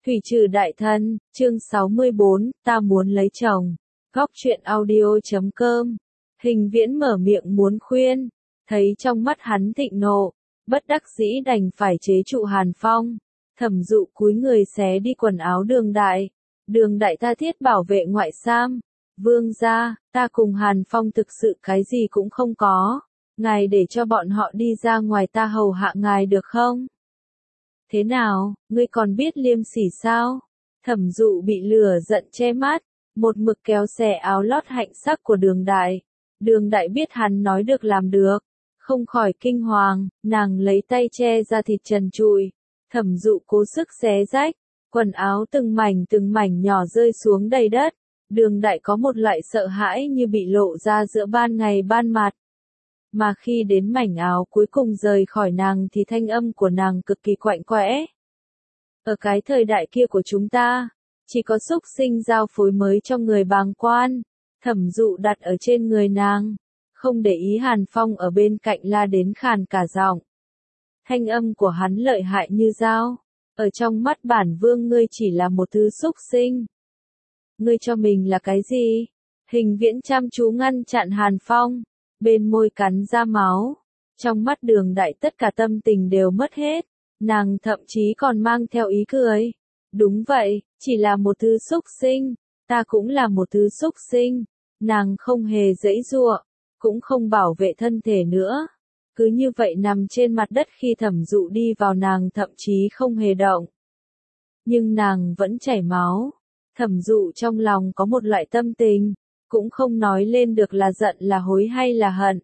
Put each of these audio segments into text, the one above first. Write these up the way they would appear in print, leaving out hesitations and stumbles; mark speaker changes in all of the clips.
Speaker 1: Thủy trừ đại thân, chương 64, ta muốn lấy chồng. Góc truyện audio.com. Hình Viễn mở miệng muốn khuyên, thấy trong mắt hắn thịnh nộ, bất đắc dĩ đành phải chế trụ Hàn Phong. Thẩm Dụ cúi người xé đi quần áo Đường Đại. Đường Đại tha thiết bảo vệ ngoại sam. Vương gia, ta cùng Hàn Phong thực sự cái gì cũng không có. Ngài để cho bọn họ đi ra ngoài ta hầu hạ ngài được không? Thế nào, ngươi còn biết liêm sỉ sao? Thẩm Dụ bị lửa giận che mắt, một mực kéo xẻ áo lót hạnh sắc của Đường Đại. Đường Đại biết hắn nói được làm được, không khỏi kinh hoàng, nàng lấy tay che ra thịt trần trụi. Thẩm Dụ cố sức xé rách, quần áo từng mảnh nhỏ rơi xuống đầy đất. Đường Đại có một loại sợ hãi như bị lộ ra giữa ban ngày ban mặt. Mà khi đến mảnh áo cuối cùng rời khỏi nàng thì thanh âm của nàng cực kỳ quạnh quẽ. Ở cái thời đại kia của chúng ta, chỉ có xúc sinh giao phối mới cho người bàng quan. Thẩm Dụ đặt ở trên người nàng, không để ý Hàn Phong ở bên cạnh la đến khàn cả giọng. Thanh âm của hắn lợi hại như dao, ở trong mắt bản vương ngươi chỉ là một thứ xúc sinh. Ngươi cho mình là cái gì? Hình Viễn chăm chú ngăn chặn Hàn Phong, bên môi cắn ra máu. Trong mắt Đường Đại tất cả tâm tình đều mất hết, nàng thậm chí còn mang theo ý cười. Đúng vậy, chỉ là một thứ xúc sinh, ta cũng là một thứ xúc sinh. Nàng không hề giãy giụa, cũng không bảo vệ thân thể nữa. Cứ như vậy nằm trên mặt đất khi Thẩm Dụ đi vào nàng thậm chí không hề động. Nhưng nàng vẫn chảy máu. Thẩm Dụ trong lòng có một loại tâm tình, cũng không nói lên được là giận là hối hay là hận.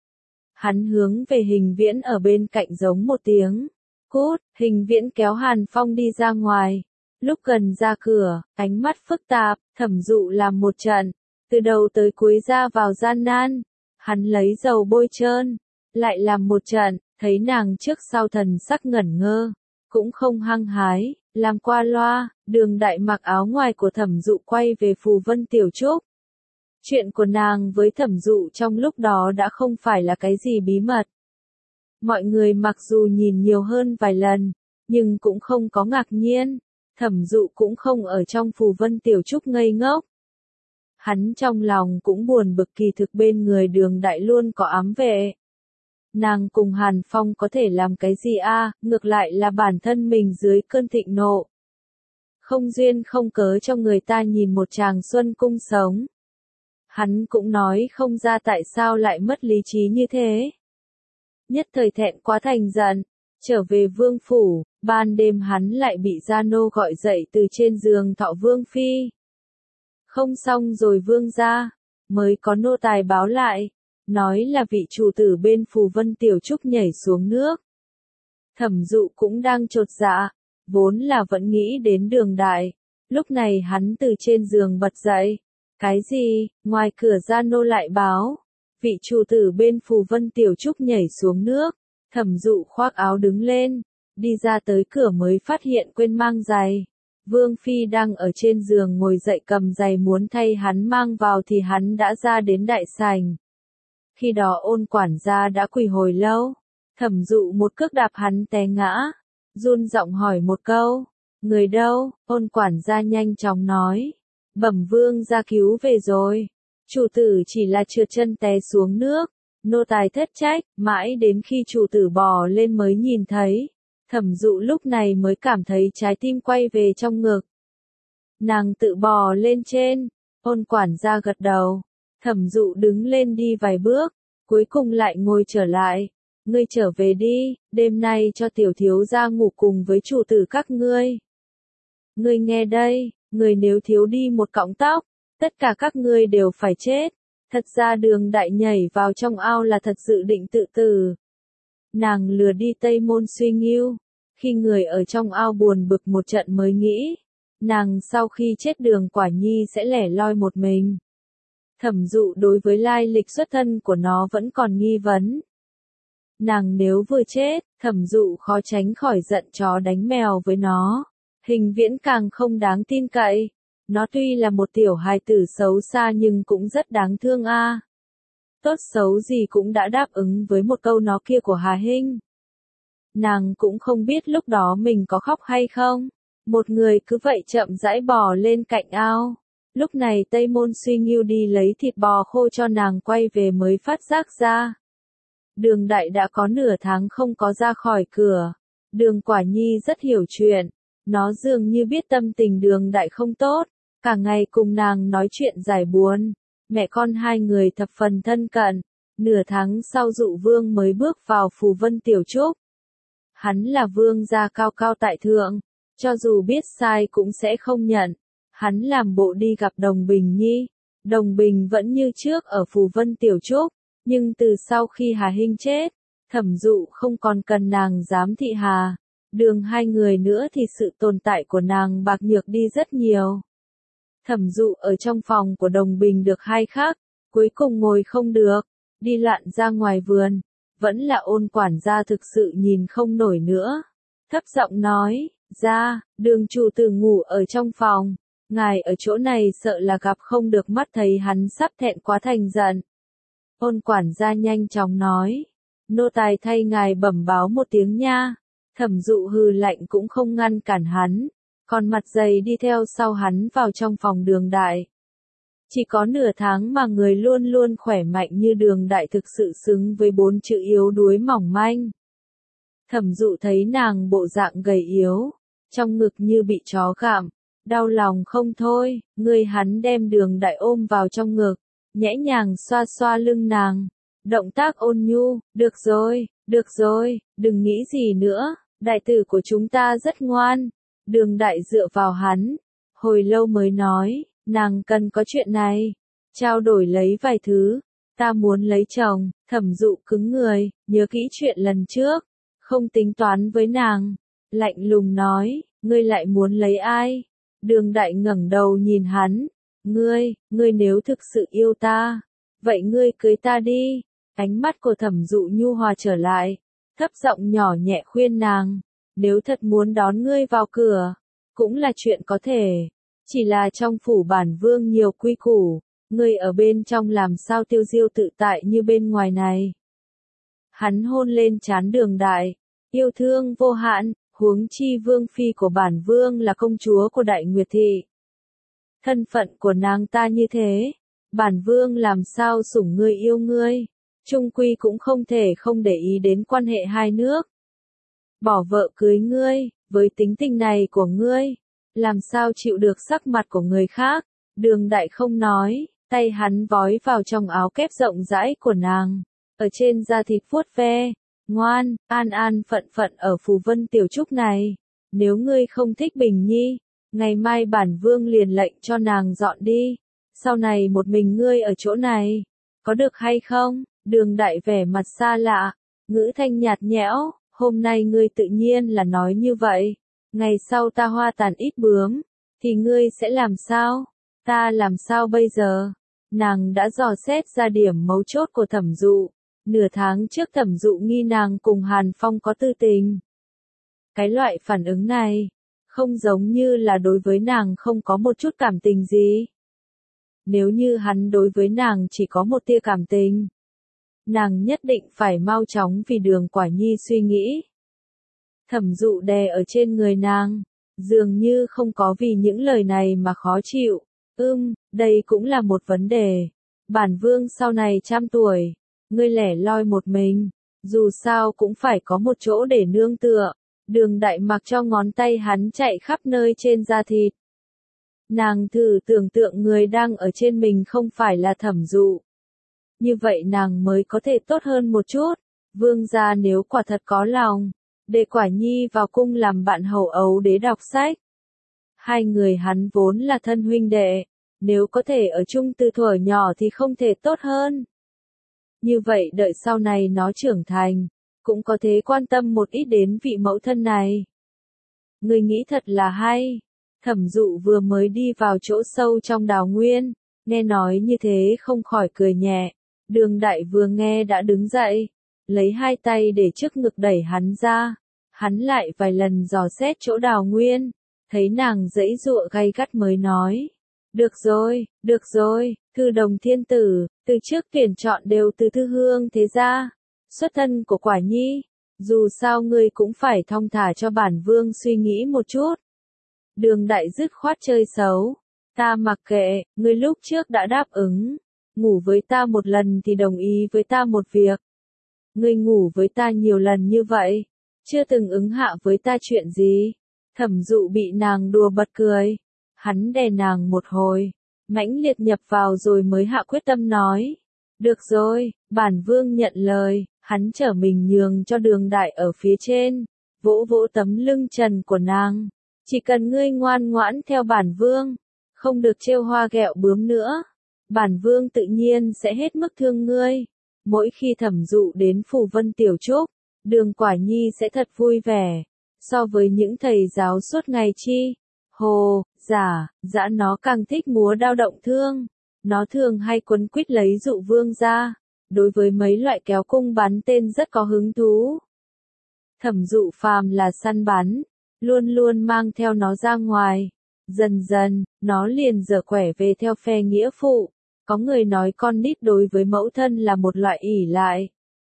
Speaker 1: Hắn hướng về Hình Viễn ở bên cạnh giống một tiếng. Cút, Hình Viễn kéo Hàn Phong đi ra ngoài. Lúc gần ra cửa, ánh mắt phức tạp, Thẩm Dụ làm một trận, từ đầu tới cuối ra vào gian nan. Hắn lấy dầu bôi trơn, lại làm một trận, thấy nàng trước sau thần sắc ngẩn ngơ, cũng không hăng hái, làm qua loa. Đường Đại mặc áo ngoài của Thẩm Dụ quay về Phù Vân Tiểu Trúc. Chuyện của nàng với Thẩm Dụ trong lúc đó đã không phải là cái gì bí mật. Mọi người mặc dù nhìn nhiều hơn vài lần, nhưng cũng không có ngạc nhiên. Thẩm Dụ cũng không ở trong Phù Vân Tiểu Trúc ngây ngốc. Hắn trong lòng cũng buồn bực, kỳ thực bên người Đường Đại luôn có ám vệ. Nàng cùng Hàn Phong có thể làm cái gì a? Ngược lại là bản thân mình dưới cơn thịnh nộ. Không duyên không cớ cho người ta nhìn một chàng xuân cung sống. Hắn cũng nói không ra tại sao lại mất lý trí như thế. Nhất thời thẹn quá thành giận, trở về vương phủ, ban đêm hắn lại bị gia nô gọi dậy từ trên giường thọ vương phi. Không xong rồi vương gia, mới có nô tài báo lại, nói là vị chủ tử bên Phù Vân Tiểu Trúc nhảy xuống nước. Thẩm Dụ cũng đang chột dạ, vốn là vẫn nghĩ đến Đường Đại, lúc này hắn từ trên giường bật dậy. Cái gì? Ngoài cửa gia nô lại báo, vị chủ tử bên Phù Vân Tiểu Trúc nhảy xuống nước. Thẩm Dụ khoác áo đứng lên, đi ra tới cửa mới phát hiện quên mang giày. Vương phi đang ở trên giường ngồi dậy cầm giày muốn thay hắn mang vào thì hắn đã ra đến đại sảnh. Khi đó Ôn quản gia đã quỳ hồi lâu. Thẩm Dụ một cước đạp hắn té ngã, run giọng hỏi một câu, người đâu? Ôn quản gia nhanh chóng nói, bẩm vương gia cứu về rồi. Chủ tử chỉ là trượt chân té xuống nước. Nô tài thất trách, mãi đến khi chủ tử bò lên mới nhìn thấy. Thẩm Dụ lúc này mới cảm thấy trái tim quay về trong ngực. Nàng tự bò lên trên. Ôn quản gia gật đầu. Thẩm Dụ đứng lên đi vài bước, cuối cùng lại ngồi trở lại. Ngươi trở về đi, đêm nay cho tiểu thiếu gia ngủ cùng với chủ tử các ngươi. Ngươi nghe đây, người nếu thiếu đi một cọng tóc, tất cả các ngươi đều phải chết. Thật ra Đường Đại nhảy vào trong ao là thật sự định tự tử. Nàng lừa đi Tây Môn Suy Ngưu, khi người ở trong ao buồn bực một trận mới nghĩ, nàng sau khi chết Đường Quả Nhi sẽ lẻ loi một mình. Thẩm Dụ đối với lai lịch xuất thân của nó vẫn còn nghi vấn. Nàng nếu vừa chết, Thẩm Dụ khó tránh khỏi giận chó đánh mèo với nó. Hình Viễn càng không đáng tin cậy. Nó tuy là một tiểu hài tử xấu xa nhưng cũng rất đáng thương a. Tốt xấu gì cũng đã đáp ứng với một câu nó kia của Hà Hinh. Nàng cũng không biết lúc đó mình có khóc hay không. Một người cứ vậy chậm rãi bò lên cạnh ao. Lúc này Tây Môn Suy Nghiêu đi lấy thịt bò khô cho nàng quay về mới phát giác ra. Đường Đại đã có nửa tháng không có ra khỏi cửa. Đường Quả Nhi rất hiểu chuyện. Nó dường như biết tâm tình Đường Đại không tốt. Cả ngày cùng nàng nói chuyện giải buồn. Mẹ con hai người thập phần thân cận. Nửa tháng sau Dụ Vương mới bước vào Phù Vân Tiểu Trúc. Hắn là vương gia cao cao tại thượng. Cho dù biết sai cũng sẽ không nhận. Hắn làm bộ đi gặp Đồng Bình Nhi. Đồng Bình vẫn như trước ở Phù Vân Tiểu Trúc. Nhưng từ sau khi Hà Hinh chết, Thẩm Dụ không còn cần nàng giám thị Hà. Đường hai người nữa thì sự tồn tại của nàng bạc nhược đi rất nhiều. Thẩm Dụ ở trong phòng của Đồng Bình được 2 khắc, cuối cùng ngồi không được, đi loạn ra ngoài vườn. Vẫn là Ôn quản gia thực sự nhìn không nổi nữa. Thấp giọng nói, ra, Đường chủ tử ngủ ở trong phòng. Ngài ở chỗ này sợ là gặp không được mắt thấy hắn sắp thẹn quá thành giận. Ôn quản gia nhanh chóng nói, nô tài thay ngài bẩm báo một tiếng nha. Thẩm Dụ hừ lạnh cũng không ngăn cản hắn, còn mặt dày đi theo sau hắn vào trong phòng Đường Đại. Chỉ có nửa tháng mà người luôn luôn khỏe mạnh như Đường Đại thực sự xứng với 4 chữ yếu đuối mỏng manh. Thẩm Dụ thấy nàng bộ dạng gầy yếu, trong ngực như bị chó gặm, đau lòng không thôi, hắn đem Đường Đại ôm vào trong ngực, nhẹ nhàng xoa xoa lưng nàng, động tác ôn nhu, được rồi, đừng nghĩ gì nữa, đại tử của chúng ta rất ngoan. Đường Đại dựa vào hắn, hồi lâu mới nói, nàng cần có chuyện này, trao đổi lấy vài thứ, ta muốn lấy chồng. Thẩm Dụ cứng người, nhớ kỹ chuyện lần trước, không tính toán với nàng, lạnh lùng nói, ngươi lại muốn lấy ai? Đường Đại ngẩng đầu nhìn hắn, ngươi nếu thực sự yêu ta, vậy ngươi cưới ta đi. Ánh mắt của Thẩm Dụ nhu hòa trở lại, thấp giọng nhỏ nhẹ khuyên nàng, nếu thật muốn đón ngươi vào cửa, cũng là chuyện có thể, chỉ là trong phủ bản vương nhiều quy củ, ngươi ở bên trong làm sao tiêu diêu tự tại như bên ngoài này. Hắn hôn lên trán Đường Đại, yêu thương vô hạn, huống chi vương phi của bản vương là công chúa của Đại Nguyệt thị. Thân phận của nàng ta như thế, bản vương làm sao sủng ngươi yêu ngươi, chung quy cũng không thể không để ý đến quan hệ hai nước. Bỏ vợ cưới ngươi, với tính tình này của ngươi, làm sao chịu được sắc mặt của người khác. Đường Đại không nói, tay hắn vói vào trong áo kép rộng rãi của nàng, ở trên da thịt vuốt ve, ngoan, an phận phận ở Phù Vân Tiểu Trúc này. Nếu ngươi không thích Bình Nhi, ngày mai bản vương liền lệnh cho nàng dọn đi, sau này một mình ngươi ở chỗ này, có được hay không? Đường Đại vẻ mặt xa lạ, ngữ thanh nhạt nhẽo, hôm nay ngươi tự nhiên là nói như vậy, ngày sau ta hoa tàn ít bướm, thì ngươi sẽ làm sao? Ta làm sao bây giờ? Nàng đã dò xét ra điểm mấu chốt của Thẩm Dụ. Nửa tháng trước Thẩm Dụ nghi nàng cùng Hàn Phong có tư tình. Cái loại phản ứng này, không giống như là đối với nàng không có một chút cảm tình gì. Nếu như hắn đối với nàng chỉ có một tia cảm tình, nàng nhất định phải mau chóng vì Đường Quả Nhi suy nghĩ. Thẩm Dụ đè ở trên người nàng, dường như không có vì những lời này mà khó chịu. Đây cũng là một vấn đề. Bản vương sau này trăm tuổi, ngươi lẻ loi một mình, dù sao cũng phải có một chỗ để nương tựa. Đường Đại mặc cho ngón tay hắn chạy khắp nơi trên da thịt. Nàng thử tưởng tượng người đang ở trên mình không phải là Thẩm Dụ. Như vậy nàng mới có thể tốt hơn một chút. Vương gia nếu quả thật có lòng, để Quả Nhi vào cung làm bạn hầu ấu đế đọc sách. Hai người hắn vốn là thân huynh đệ, nếu có thể ở chung từ thuở nhỏ thì không thể tốt hơn. Như vậy đợi sau này nó trưởng thành, cũng có thể quan tâm một ít đến vị mẫu thân này. Người nghĩ thật là hay. Thẩm Dụ vừa mới đi vào chỗ sâu trong đào nguyên, nghe nói như thế không khỏi cười nhẹ. Đường Đại vừa nghe đã đứng dậy, lấy hai tay để trước ngực đẩy hắn ra. Hắn lại vài lần dò xét chỗ đào nguyên, thấy nàng giãy giụa gay gắt mới nói. Được rồi, Thư Đồng thiên tử, từ trước tuyển chọn đều từ Thư Hương thế gia, xuất thân của Quả Nhi, dù sao ngươi cũng phải thong thả cho bản vương suy nghĩ một chút. Đường Đại dứt khoát chơi xấu. Ta mặc kệ, ngươi lúc trước đã đáp ứng. Ngủ với ta một lần thì đồng ý với ta một việc. Ngươi ngủ với ta nhiều lần như vậy, chưa từng ứng hạ với ta chuyện gì. Thẩm Dụ bị nàng đùa bật cười. Hắn đè nàng một hồi, mãnh liệt nhập vào rồi mới hạ quyết tâm nói. Được rồi, bản vương nhận lời. Hắn trở mình nhường cho Đường Đại ở phía trên, vỗ vỗ tấm lưng trần của nàng. Chỉ cần ngươi ngoan ngoãn theo bản vương, không được trêu hoa ghẹo bướm nữa, bản vương tự nhiên sẽ hết mức thương ngươi. Mỗi khi Thẩm Dụ đến Phù Vân Tiểu Trúc, Đường Quả Nhi sẽ thật vui vẻ. So với những thầy giáo suốt ngày chi, hồ, dã nó càng thích múa đao động thương. Nó thường hay quấn quýt lấy Dụ vương ra. Đối với mấy loại kéo cung bắn tên rất có hứng thú. Thẩm Dụ phàm là săn bắn, luôn luôn mang theo nó ra ngoài. Dần dần, nó liền giở quẻ về theo phe nghĩa phụ. Có người nói con nít đối với mẫu thân là một loại ỷ lại,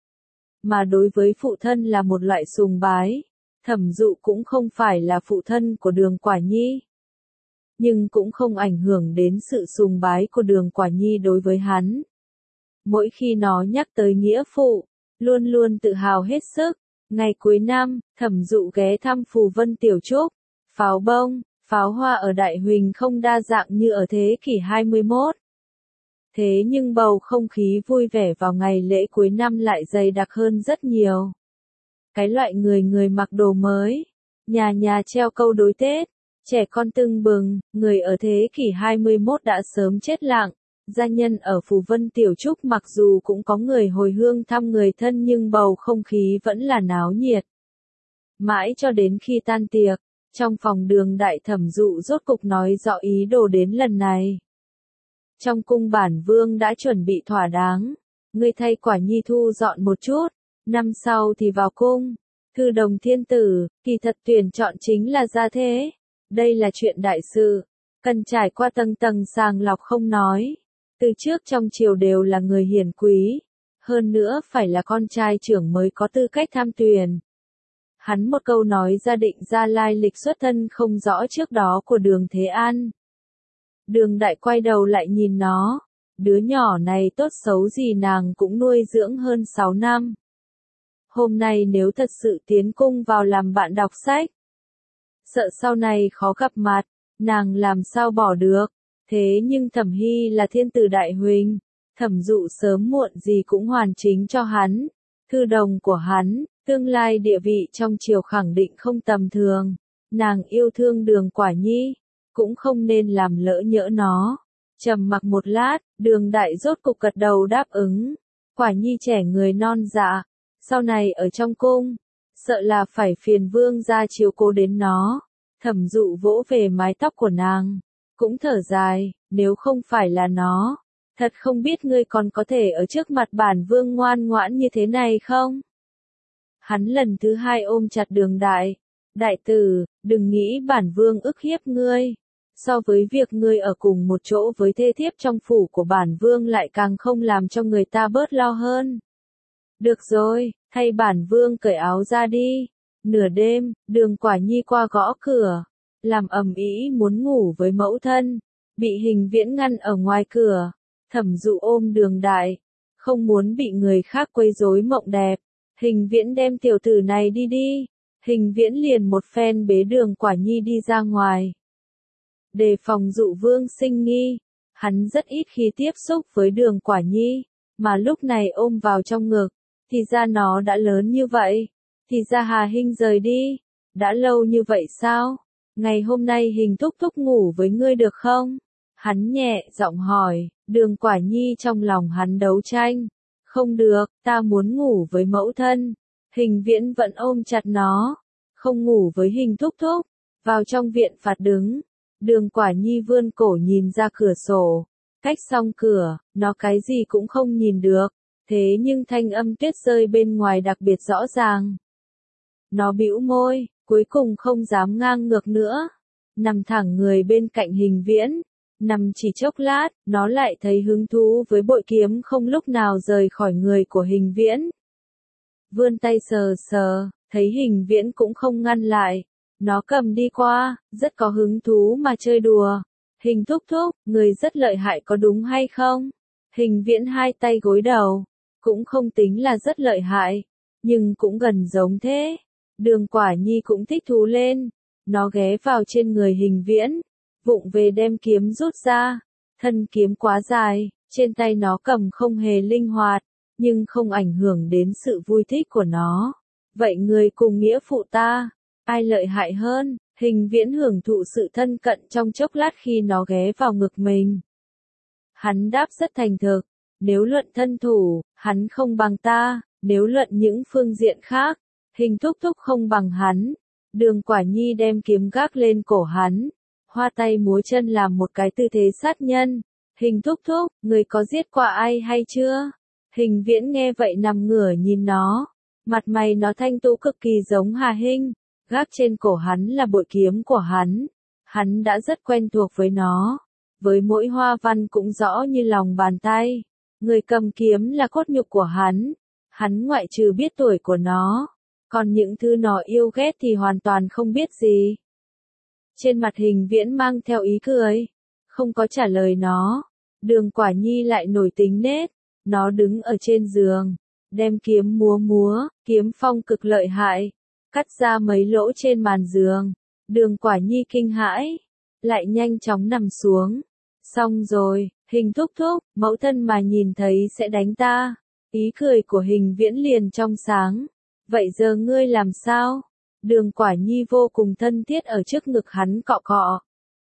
Speaker 1: mà đối với phụ thân là một loại sùng bái. Thẩm Dụ cũng không phải là phụ thân của Đường Quả Nhi, nhưng cũng không ảnh hưởng đến sự sùng bái của Đường Quả Nhi đối với hắn. Mỗi khi nó nhắc tới nghĩa phụ, luôn luôn tự hào hết sức. Ngày cuối năm, Thẩm Dụ ghé thăm Phù Vân Tiểu Trúc. Pháo bông, pháo hoa ở Đại Huỳnh không đa dạng như ở thế kỷ 21. Thế nhưng bầu không khí vui vẻ vào ngày lễ cuối năm lại dày đặc hơn rất nhiều. Cái loại người mặc đồ mới, nhà nhà treo câu đối Tết, trẻ con tưng bừng, người ở thế kỷ 21 đã sớm chết lặng. Gia nhân ở Phù Vân Tiểu Trúc mặc dù cũng có người hồi hương thăm người thân nhưng bầu không khí vẫn là náo nhiệt. Mãi cho đến khi tan tiệc, trong phòng Đường Đại Thẩm Dụ rốt cục nói rõ ý đồ đến lần này. Trong cung bản vương đã chuẩn bị thỏa đáng, ngươi thay Quả Nhi thu dọn một chút, năm sau thì vào cung. Thư đồng thiên tử, kỳ thật tuyển chọn chính là gia thế. Đây là chuyện đại sự, cần trải qua tầng tầng sàng lọc không nói. Từ trước trong triều đều là người hiển quý, hơn nữa phải là con trai trưởng mới có tư cách tham tuyển. Hắn một câu nói ra định ra lai lịch xuất thân không rõ trước đó của Đường Thế An. Đường Đại quay đầu lại nhìn nó, đứa nhỏ này tốt xấu gì nàng cũng nuôi dưỡng hơn 6 năm. Hôm nay nếu thật sự tiến cung vào làm bạn đọc sách, sợ sau này khó gặp mặt, nàng làm sao bỏ được. Thế nhưng Thẩm Hy là thiên tử Đại Huỳnh, Thẩm Dụ sớm muộn gì cũng hoàn chính cho hắn. Thư đồng của hắn, tương lai địa vị trong triều khẳng định không tầm thường. Nàng yêu thương Đường Quả Nhi, cũng không nên làm lỡ nhỡ nó. Trầm mặc một lát, Đường Đại rốt cục gật đầu đáp ứng. Quả Nhi trẻ người non dạ, sau này ở trong cung, sợ là phải phiền vương gia chiếu cố đến nó. Thẩm Dụ vỗ về mái tóc của nàng, cũng thở dài, nếu không phải là nó, thật không biết ngươi còn có thể ở trước mặt bản vương ngoan ngoãn như thế này không? Hắn lần thứ hai ôm chặt Đường Đại. Đại tử, đừng nghĩ bản vương ức hiếp ngươi. So với việc ngươi ở cùng một chỗ với thê thiếp trong phủ của bản vương lại càng không làm cho người ta bớt lo hơn. Được rồi, thay bản vương cởi áo ra đi. Nửa đêm, Đường Quả Nhi qua gõ cửa, làm ầm ĩ muốn ngủ với mẫu thân, bị Hình Viễn ngăn ở ngoài cửa. Thẩm Dụ ôm Đường Đại, không muốn bị người khác quấy rối mộng đẹp. Hình Viễn đem tiểu tử này đi đi. Hình Viễn liền một phen bế Đường Quả Nhi đi ra ngoài. Đề phòng Dụ vương sinh nghi, hắn rất ít khi tiếp xúc với Đường Quả Nhi, mà lúc này ôm vào trong ngực, thì ra nó đã lớn như vậy, thì ra Hà Hinh rời đi, đã lâu như vậy sao? Ngày hôm nay Hình thúc thúc ngủ với ngươi được không? Hắn nhẹ giọng hỏi. Đường Quả Nhi trong lòng hắn đấu tranh. Không được, ta muốn ngủ với mẫu thân. Hình Viễn vẫn ôm chặt nó. Không ngủ với Hình thúc thúc. Vào trong viện phạt đứng. Đường Quả Nhi vươn cổ nhìn ra cửa sổ. Cách xong cửa, nó cái gì cũng không nhìn được. Thế nhưng thanh âm tuyết rơi bên ngoài đặc biệt rõ ràng. Nó bĩu môi, cuối cùng không dám ngang ngược nữa. Nằm thẳng người bên cạnh Hình Viễn. Nằm chỉ chốc lát, nó lại thấy hứng thú với bội kiếm không lúc nào rời khỏi người của Hình Viễn. Vươn tay sờ sờ, thấy Hình Viễn cũng không ngăn lại. Nó cầm đi qua, rất có hứng thú mà chơi đùa. Hình thúc thúc, người rất lợi hại có đúng hay không? Hình viễn hai tay gối đầu. Cũng không tính là rất lợi hại, nhưng cũng gần giống thế. Đường Quả Nhi cũng thích thú lên. Nó ghé vào trên người hình viễn, vụng về đem kiếm rút ra. Thân kiếm quá dài, trên tay nó cầm không hề linh hoạt, nhưng không ảnh hưởng đến sự vui thích của nó. Vậy người cùng nghĩa phụ ta, ai lợi hại hơn? Hình viễn hưởng thụ sự thân cận trong chốc lát khi nó ghé vào ngực mình. Hắn đáp rất thành thực, nếu luận thân thủ, hắn không bằng ta, nếu luận những phương diện khác, hình thúc thúc không bằng hắn. Đường Quả Nhi đem kiếm gác lên cổ hắn, hoa tay múa chân làm một cái tư thế sát nhân. Hình thúc thúc, người có giết qua ai hay chưa? Hình viễn nghe vậy nằm ngửa nhìn nó, mặt mày nó thanh tú cực kỳ giống Hà Hinh, gác trên cổ hắn là bội kiếm của hắn đã rất quen thuộc với nó, với mỗi hoa văn cũng rõ như lòng bàn tay. Người cầm kiếm là cốt nhục của hắn ngoại trừ biết tuổi của nó, còn những thứ nó yêu ghét thì hoàn toàn không biết gì. Trên mặt hình viễn mang theo ý cười, không có trả lời nó. Đường Quả Nhi lại nổi tính nết, nó đứng ở trên giường, đem kiếm múa, kiếm phong cực lợi hại, cắt ra mấy lỗ trên màn giường. Đường Quả Nhi kinh hãi, lại nhanh chóng nằm xuống. Xong rồi, hình thúc thúc, mẫu thân mà nhìn thấy sẽ đánh ta. Ý cười của hình viễn liền trong sáng. Vậy giờ ngươi làm sao? Đường Quả Nhi vô cùng thân thiết ở trước ngực hắn cọ cọ.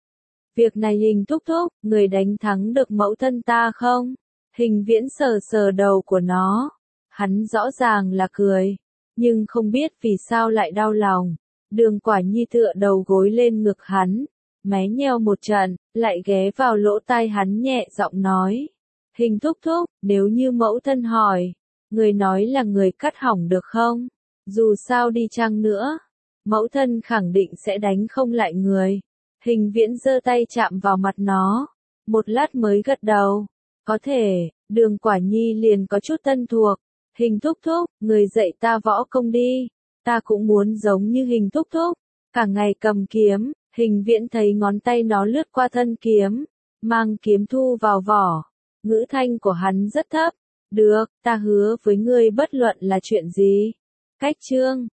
Speaker 1: Việc này hình thúc thúc, người đánh thắng được mẫu thân ta không? Hình viễn sờ sờ đầu của nó. Hắn rõ ràng là cười, nhưng không biết vì sao lại đau lòng. Đường Quả Nhi tựa đầu gối lên ngực hắn, mé nheo một trận, lại ghé vào lỗ tai hắn nhẹ giọng nói. Hình thúc thúc, nếu như mẫu thân hỏi, người nói là người cắt hỏng được không? Dù sao đi chăng nữa, mẫu thân khẳng định sẽ đánh không lại người. Hình viễn giơ tay chạm vào mặt nó, một lát mới gật đầu. Có thể, Đường Quả Nhi liền có chút thân thuộc. Hình thúc thúc, người dạy ta võ công đi, ta cũng muốn giống như hình thúc thúc, cả ngày cầm kiếm. Hình viễn thấy ngón tay nó lướt qua thân kiếm, mang kiếm thu vào vỏ. Ngữ thanh của hắn rất thấp. Được, ta hứa với ngươi bất luận là chuyện gì. Cách chương